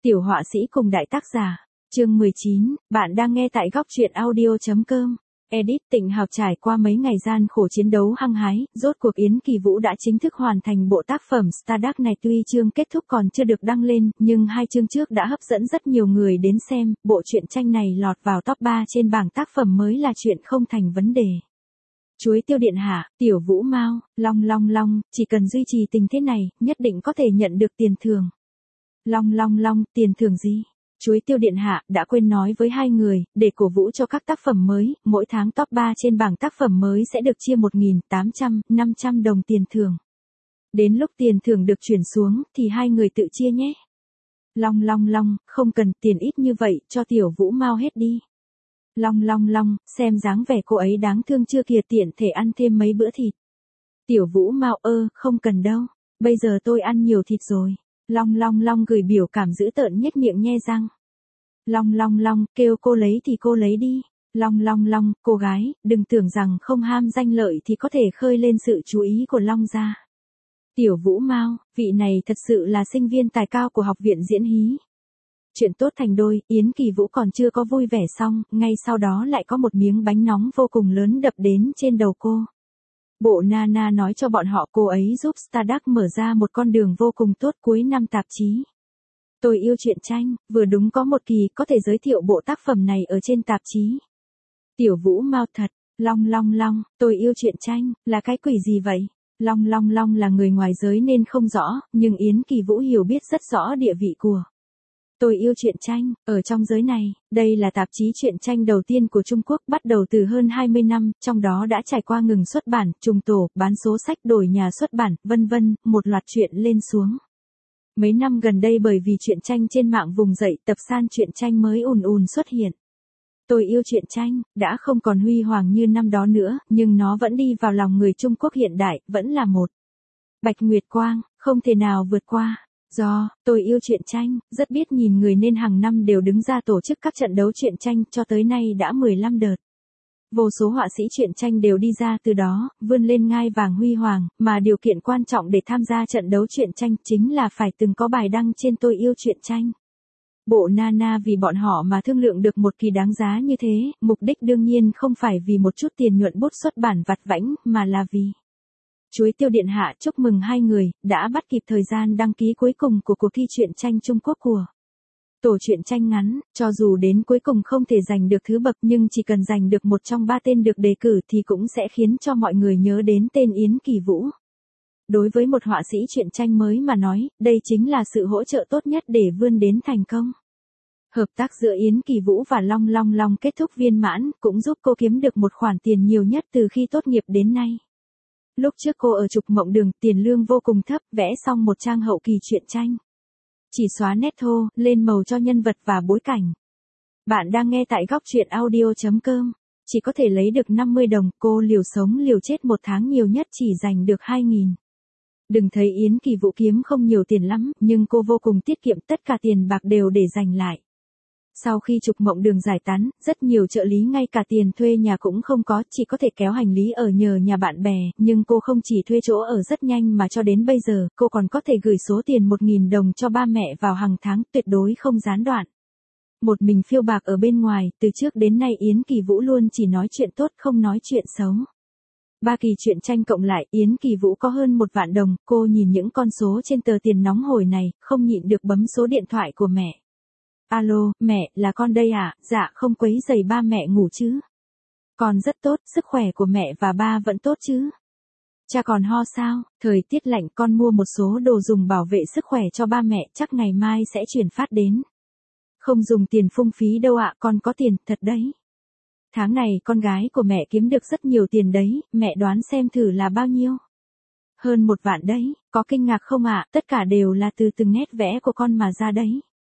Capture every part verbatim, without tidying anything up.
Tiểu họa sĩ cùng đại tác giả, chương mười chín, bạn đang nghe tại góc truyện audio.com. Edit Tịnh Hào trải qua mấy ngày gian khổ chiến đấu hăng hái, rốt cuộc Yến Kỳ Vũ đã chính thức hoàn thành bộ tác phẩm Stardust này, tuy chương kết thúc còn chưa được đăng lên, nhưng hai chương trước đã hấp dẫn rất nhiều người đến xem, bộ truyện tranh này lọt vào top ba trên bảng tác phẩm mới là chuyện không thành vấn đề. Chuối tiêu điện hạ, Tiểu Vũ Mao, long long long, chỉ cần duy trì tình thế này, nhất định có thể nhận được tiền thưởng. Long long long, tiền thưởng gì? Chuối tiêu điện hạ đã quên nói với hai người, để cổ vũ cho các tác phẩm mới, mỗi tháng top ba trên bảng tác phẩm mới sẽ được chia một nghìn tám trăm, năm trăm đồng tiền thưởng. Đến lúc tiền thưởng được chuyển xuống, thì hai người tự chia nhé. Long long long, không cần, tiền ít như vậy, cho Tiểu Vũ Mao hết đi. Long long long, xem dáng vẻ cô ấy đáng thương chưa kìa, tiện thể ăn thêm mấy bữa thịt. Tiểu Vũ Mao ơ, không cần đâu, bây giờ tôi ăn nhiều thịt rồi. Long long long gửi biểu cảm dữ tợn nhếch miệng nhe răng. Long long long, kêu cô lấy thì cô lấy đi. Long long long, cô gái, đừng tưởng rằng không ham danh lợi thì có thể khơi lên sự chú ý của Long gia. Tiểu Vũ Mao, vị này thật sự là sinh viên tài cao của học viện diễn hí. Chuyện tốt thành đôi, Yến Kỳ Vũ còn chưa có vui vẻ xong, ngay sau đó lại có một miếng bánh nóng vô cùng lớn đập đến trên đầu cô. Bộ Nana nói cho bọn họ cô ấy giúp Stardust mở ra một con đường vô cùng tốt cuối năm tạp chí. Tôi yêu truyện tranh, vừa đúng có một kỳ có thể giới thiệu bộ tác phẩm này ở trên tạp chí. Tiểu Vũ Mao thật, long long long, tôi yêu truyện tranh, là cái quỷ gì vậy? Long long long là người ngoài giới nên không rõ, nhưng Yến Kỳ Vũ hiểu biết rất rõ địa vị của Tôi yêu truyện tranh, ở trong giới này, đây là tạp chí truyện tranh đầu tiên của Trung Quốc bắt đầu từ hơn hai mươi năm, trong đó đã trải qua ngừng xuất bản, trùng tổ, bán số sách, đổi nhà xuất bản, vân vân, một loạt chuyện lên xuống. Mấy năm gần đây bởi vì truyện tranh trên mạng vùng dậy, tập san truyện tranh mới ùn ùn xuất hiện. Tôi yêu truyện tranh, đã không còn huy hoàng như năm đó nữa, nhưng nó vẫn đi vào lòng người Trung Quốc hiện đại, vẫn là một bạch nguyệt quang, không thể nào vượt qua. Do, tôi yêu truyện tranh, rất biết nhìn người nên hàng năm đều đứng ra tổ chức các trận đấu truyện tranh, cho tới nay đã mười lăm đợt. Vô số họa sĩ truyện tranh đều đi ra từ đó, vươn lên ngai vàng huy hoàng, mà điều kiện quan trọng để tham gia trận đấu truyện tranh chính là phải từng có bài đăng trên Tôi yêu truyện tranh. Bộ Nana vì bọn họ mà thương lượng được một kỳ đáng giá như thế, mục đích đương nhiên không phải vì một chút tiền nhuận bút xuất bản vặt vãnh, mà là vì Chuối tiêu điện hạ chúc mừng hai người, đã bắt kịp thời gian đăng ký cuối cùng của cuộc thi truyện tranh Trung Quốc của tổ truyện tranh ngắn, cho dù đến cuối cùng không thể giành được thứ bậc nhưng chỉ cần giành được một trong ba tên được đề cử thì cũng sẽ khiến cho mọi người nhớ đến tên Yến Kỳ Vũ. Đối với một họa sĩ truyện tranh mới mà nói, đây chính là sự hỗ trợ tốt nhất để vươn đến thành công. Hợp tác giữa Yến Kỳ Vũ và Long Long Long kết thúc viên mãn, cũng giúp cô kiếm được một khoản tiền nhiều nhất từ khi tốt nghiệp đến nay. Lúc trước cô ở Trục Mộng Đường, tiền lương vô cùng thấp, vẽ xong một trang hậu kỳ truyện tranh. Chỉ xóa nét thô, lên màu cho nhân vật và bối cảnh. Bạn đang nghe tại góc truyện audio.com. Chỉ có thể lấy được năm mươi đồng, cô liều sống liều chết một tháng nhiều nhất chỉ giành được hai nghìn. Đừng thấy Yến Kỳ Vũ kiếm không nhiều tiền lắm, nhưng cô vô cùng tiết kiệm, tất cả tiền bạc đều để dành lại. Sau khi Trục Mộng Đường giải tán, rất nhiều trợ lý ngay cả tiền thuê nhà cũng không có, chỉ có thể kéo hành lý ở nhờ nhà bạn bè, nhưng cô không chỉ thuê chỗ ở rất nhanh mà cho đến bây giờ, cô còn có thể gửi số tiền một nghìn đồng cho ba mẹ vào hàng tháng, tuyệt đối không gián đoạn. Một mình phiêu bạc ở bên ngoài, từ trước đến nay Yến Kỳ Vũ luôn chỉ nói chuyện tốt không nói chuyện xấu. Ba kỳ truyện tranh cộng lại, Yến Kỳ Vũ có hơn một vạn đồng, cô nhìn những con số trên tờ tiền nóng hổi này, không nhịn được bấm số điện thoại của mẹ. Alo, mẹ, là con đây à? Dạ, không quấy rầy ba mẹ ngủ chứ? Con rất tốt, sức khỏe của mẹ và ba vẫn tốt chứ? Cha còn ho sao? Thời tiết lạnh, con mua một số đồ dùng bảo vệ sức khỏe cho ba mẹ, chắc ngày mai sẽ chuyển phát đến. Không dùng tiền phung phí đâu ạ, con có tiền, thật đấy. Tháng này con gái của mẹ kiếm được rất nhiều tiền đấy, mẹ đoán xem thử là bao nhiêu? Hơn một vạn đấy, có kinh ngạc không ạ? Tất cả đều là từ từng nét vẽ của con mà ra đấy.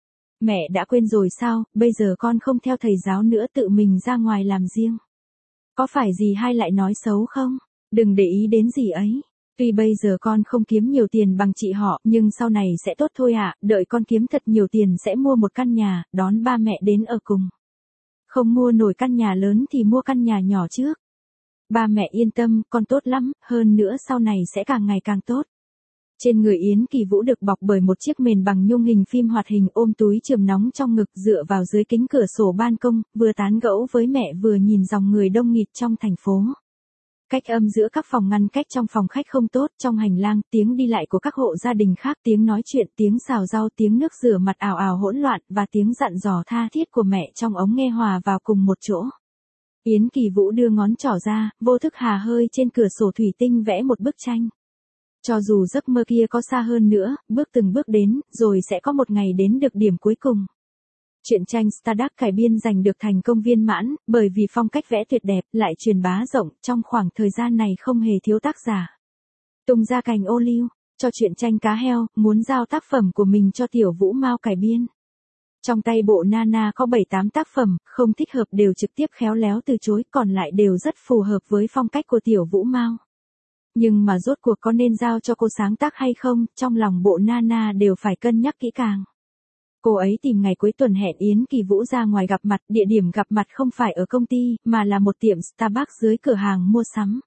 Mẹ đã quên rồi sao, bây giờ con không theo thầy giáo nữa, tự mình ra ngoài làm riêng. Có phải gì hai lại nói xấu không? Đừng để ý đến gì ấy. Tuy bây giờ con không kiếm nhiều tiền bằng chị họ, nhưng sau này sẽ tốt thôi ạ, đợi con kiếm thật nhiều tiền sẽ mua một căn nhà, đón ba mẹ đến ở cùng. Không mua nổi căn nhà lớn thì mua căn nhà nhỏ trước. Ba mẹ yên tâm, con tốt lắm, hơn nữa sau này sẽ càng ngày càng tốt. Trên người Yến Kỳ Vũ được bọc bởi một chiếc mền bằng nhung hình phim hoạt hình, ôm túi chườm nóng trong ngực, dựa vào dưới kính cửa sổ ban công, vừa tán gẫu với mẹ vừa nhìn dòng người đông nghịt trong thành phố. Cách âm giữa các phòng ngăn cách trong phòng khách không tốt, trong hành lang, tiếng đi lại của các hộ gia đình khác, tiếng nói chuyện, tiếng xào rau, tiếng nước rửa mặt ào ào hỗn loạn, và tiếng dặn dò tha thiết của mẹ trong ống nghe hòa vào cùng một chỗ. Yến Kỳ Vũ đưa ngón trỏ ra, vô thức hà hơi trên cửa sổ thủy tinh vẽ một bức tranh. Cho dù giấc mơ kia có xa hơn nữa, bước từng bước đến, rồi sẽ có một ngày đến được điểm cuối cùng. Truyện tranh Stardust cải biên giành được thành công viên mãn, bởi vì phong cách vẽ tuyệt đẹp, lại truyền bá rộng, trong khoảng thời gian này không hề thiếu tác giả. Tung ra cành ô liu, cho truyện tranh Cá Heo, muốn giao tác phẩm của mình cho Tiểu Vũ Mao cải biên. Trong tay bộ Nana có bảy tám tác phẩm, không thích hợp đều trực tiếp khéo léo từ chối, còn lại đều rất phù hợp với phong cách của Tiểu Vũ Mao. Nhưng mà rốt cuộc có nên giao cho cô sáng tác hay không, trong lòng bộ Nana đều phải cân nhắc kỹ càng. Cô ấy tìm ngày cuối tuần hẹn Yến Kỳ Vũ ra ngoài gặp mặt, địa điểm gặp mặt không phải ở công ty, mà là một tiệm Starbucks dưới cửa hàng mua sắm.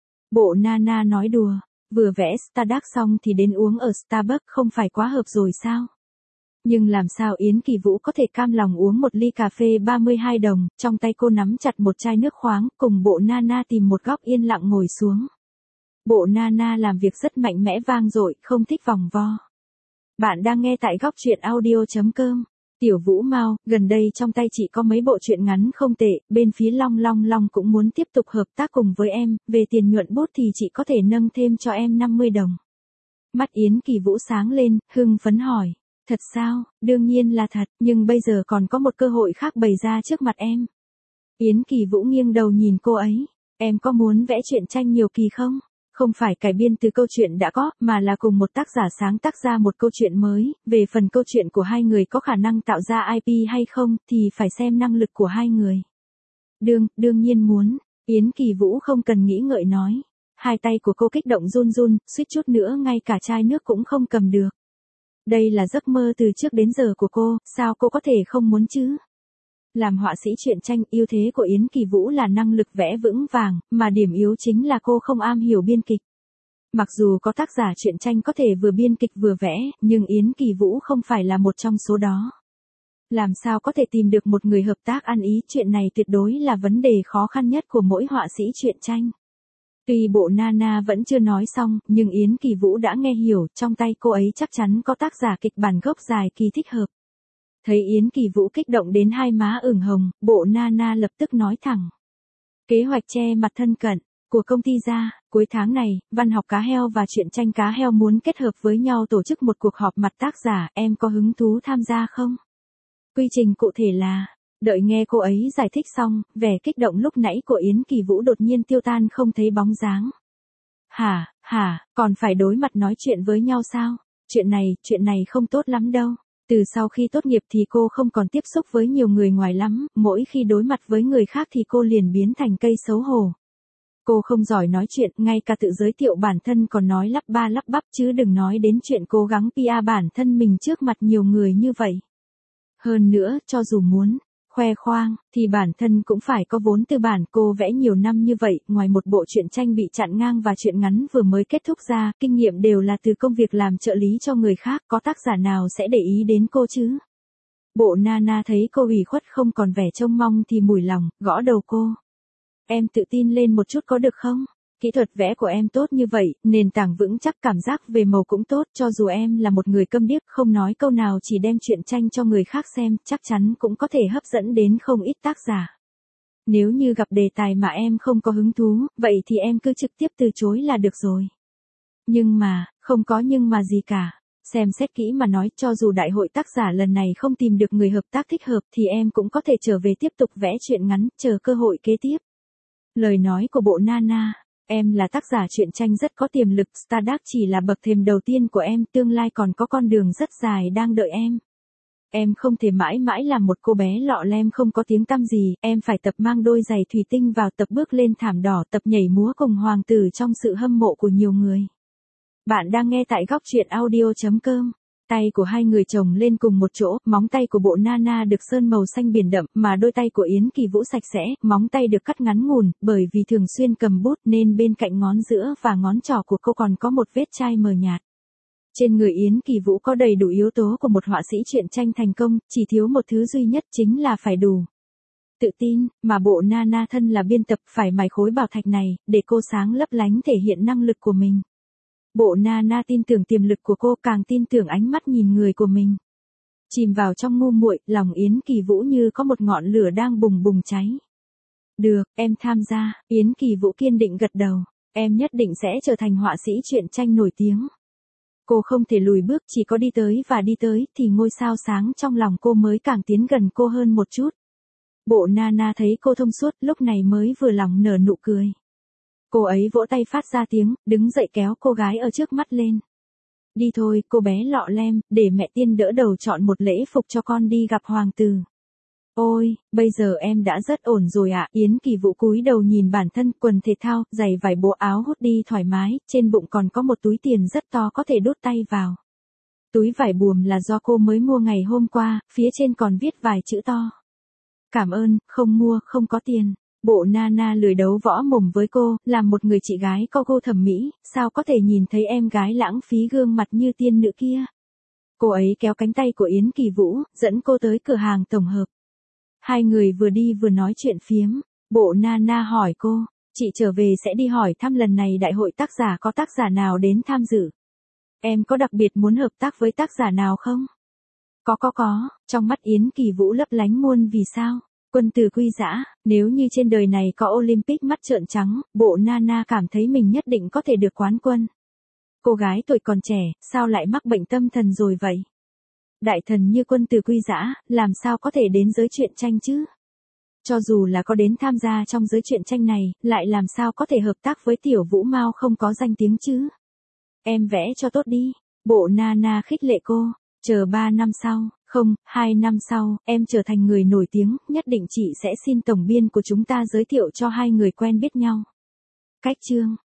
Bộ Nana nói đùa, vừa vẽ Stardust xong thì đến uống ở Starbucks không phải quá hợp rồi sao? Nhưng làm sao Yến Kỳ Vũ có thể cam lòng uống một ly cà phê ba mươi hai đồng, trong tay cô nắm chặt một chai nước khoáng, cùng bộ Nana tìm một góc yên lặng ngồi xuống. Bộ Nana làm việc rất mạnh mẽ vang dội, không thích vòng vo. Bạn đang nghe tại góc truyện audio chấm com. Tiểu Vũ Mao, gần đây trong tay chị có mấy bộ truyện ngắn không tệ, bên phía Long Long Long cũng muốn tiếp tục hợp tác cùng với em, về tiền nhuận bút thì chị có thể nâng thêm cho em năm mươi đồng. Mắt Yến Kỳ Vũ sáng lên, hưng phấn hỏi, thật sao, đương nhiên là thật, nhưng bây giờ còn có một cơ hội khác bày ra trước mặt em. Yến Kỳ Vũ nghiêng đầu nhìn cô ấy, em có muốn vẽ truyện tranh nhiều kỳ không? Không phải cải biên từ câu chuyện đã có, mà là cùng một tác giả sáng tác ra một câu chuyện mới, về phần câu chuyện của hai người có khả năng tạo ra i pê hay không, thì phải xem năng lực của hai người. Đương, đương nhiên muốn, Yến Kỳ Vũ không cần nghĩ ngợi nói. Hai tay của cô kích động run run, suýt chút nữa ngay cả chai nước cũng không cầm được. Đây là giấc mơ từ trước đến giờ của cô, sao cô có thể không muốn chứ? Làm họa sĩ truyện tranh, ưu thế của Yến Kỳ Vũ là năng lực vẽ vững vàng, mà điểm yếu chính là cô không am hiểu biên kịch. Mặc dù có tác giả truyện tranh có thể vừa biên kịch vừa vẽ, nhưng Yến Kỳ Vũ không phải là một trong số đó. Làm sao có thể tìm được một người hợp tác ăn ý, chuyện này tuyệt đối là vấn đề khó khăn nhất của mỗi họa sĩ truyện tranh. Tuy bộ Nana vẫn chưa nói xong, nhưng Yến Kỳ Vũ đã nghe hiểu, trong tay cô ấy chắc chắn có tác giả kịch bản gốc dài kỳ thích hợp. Thấy Yến Kỳ Vũ kích động đến hai má ửng hồng, bộ Nana lập tức nói thẳng. Kế hoạch che mặt thân cận của công ty ra, cuối tháng này, văn học Cá Heo và truyện tranh Cá Heo muốn kết hợp với nhau tổ chức một cuộc họp mặt tác giả, em có hứng thú tham gia không? Quy trình cụ thể là, đợi nghe cô ấy giải thích xong, vẻ kích động lúc nãy của Yến Kỳ Vũ đột nhiên tiêu tan không thấy bóng dáng. Hả, hả, còn phải đối mặt nói chuyện với nhau sao? Chuyện này, chuyện này không tốt lắm đâu. Từ sau khi tốt nghiệp thì cô không còn tiếp xúc với nhiều người ngoài lắm, mỗi khi đối mặt với người khác thì cô liền biến thành cây xấu hổ. Cô không giỏi nói chuyện, ngay cả tự giới thiệu bản thân còn nói lắp ba lắp bắp, chứ đừng nói đến chuyện cố gắng pê e bản thân mình trước mặt nhiều người như vậy. Hơn nữa, cho dù muốn khoe khoang, thì bản thân cũng phải có vốn tư bản. Cô vẽ nhiều năm như vậy, ngoài một bộ truyện tranh bị chặn ngang và truyện ngắn vừa mới kết thúc ra, kinh nghiệm đều là từ công việc làm trợ lý cho người khác, có tác giả nào sẽ để ý đến cô chứ? Bộ Nana thấy cô ủy khuất không còn vẻ trông mong thì mủi lòng, gõ đầu cô. Em tự tin lên một chút có được không? Kỹ thuật vẽ của em tốt như vậy, nền tảng vững chắc, cảm giác về màu cũng tốt, cho dù em là một người câm điếc không nói câu nào chỉ đem truyện tranh cho người khác xem, chắc chắn cũng có thể hấp dẫn đến không ít tác giả. Nếu như gặp đề tài mà em không có hứng thú, vậy thì em cứ trực tiếp từ chối là được rồi. Nhưng mà, không có nhưng mà gì cả. Xem xét kỹ mà nói, cho dù đại hội tác giả lần này không tìm được người hợp tác thích hợp thì em cũng có thể trở về tiếp tục vẽ truyện ngắn, chờ cơ hội kế tiếp. Lời nói của bộ Nana. Em là tác giả truyện tranh rất có tiềm lực, Stardust chỉ là bậc thềm đầu tiên của em, tương lai còn có con đường rất dài đang đợi em. Em không thể mãi mãi là một cô bé lọ lem không có tiếng tăm gì, em phải tập mang đôi giày thủy tinh vào, tập bước lên thảm đỏ, tập nhảy múa cùng hoàng tử trong sự hâm mộ của nhiều người. Bạn đang nghe tại góc truyện audio chấm com. Tay của hai người chồng lên cùng một chỗ, móng tay của bộ Nana được sơn màu xanh biển đậm, mà đôi tay của Yến Kỳ Vũ sạch sẽ, móng tay được cắt ngắn ngủn, bởi vì thường xuyên cầm bút nên bên cạnh ngón giữa và ngón trỏ của cô còn có một vết chai mờ nhạt. Trên người Yến Kỳ Vũ có đầy đủ yếu tố của một họa sĩ truyện tranh thành công, chỉ thiếu một thứ duy nhất chính là phải đủ tự tin, mà bộ Nana thân là biên tập phải mài khối bảo thạch này, để cô sáng lấp lánh thể hiện năng lực của mình. Bộ Nana tin tưởng tiềm lực của cô, càng tin tưởng ánh mắt nhìn người của mình. Chìm vào trong ngu muội, lòng Yến Kỳ Vũ như có một ngọn lửa đang bùng bùng cháy. Được, em tham gia, Yến Kỳ Vũ kiên định gật đầu. Em nhất định sẽ trở thành họa sĩ truyện tranh nổi tiếng. Cô không thể lùi bước, chỉ có đi tới và đi tới thì ngôi sao sáng trong lòng cô mới càng tiến gần cô hơn một chút. Bộ Nana thấy cô thông suốt, lúc này mới vừa lòng nở nụ cười. Cô ấy vỗ tay phát ra tiếng, đứng dậy kéo cô gái ở trước mắt lên. Đi thôi, cô bé lọ lem, để mẹ tiên đỡ đầu chọn một lễ phục cho con đi gặp hoàng tử. Ôi, bây giờ em đã rất ổn rồi ạ. Yến Kỳ Vũ cúi đầu nhìn bản thân, quần thể thao, giày vải bộ áo hút đi thoải mái, trên bụng còn có một túi tiền rất to có thể đút tay vào. Túi vải buồm là do cô mới mua ngày hôm qua, phía trên còn viết vài chữ to. Cảm ơn, không mua, không có tiền. Bộ Nana lười đấu võ mồm với cô, làm một người chị gái có gu thẩm mỹ, sao có thể nhìn thấy em gái lãng phí gương mặt như tiên nữ kia. Cô ấy kéo cánh tay của Yến Kỳ Vũ, dẫn cô tới cửa hàng tổng hợp. Hai người vừa đi vừa nói chuyện phiếm. Bộ Nana hỏi cô, chị trở về sẽ đi hỏi thăm lần này đại hội tác giả có tác giả nào đến tham dự. Em có đặc biệt muốn hợp tác với tác giả nào không? Có có có, trong mắt Yến Kỳ Vũ lấp lánh muôn vì sao. Quân tử Quy Dã, nếu như trên đời này có Olympic mắt trợn trắng, bộ Nana cảm thấy mình nhất định có thể được quán quân. Cô gái tuổi còn trẻ, sao lại mắc bệnh tâm thần rồi vậy? Đại thần như Quân tử Quy Dã, làm sao có thể đến giới truyện tranh chứ? Cho dù là có đến tham gia trong giới truyện tranh này, lại làm sao có thể hợp tác với tiểu Vũ Mao không có danh tiếng chứ? Em vẽ cho tốt đi. Bộ Nana khích lệ cô, chờ ba năm sau, không, hai năm sau, em trở thành người nổi tiếng, nhất định chị sẽ xin tổng biên của chúng ta giới thiệu cho hai người quen biết nhau. Cách chương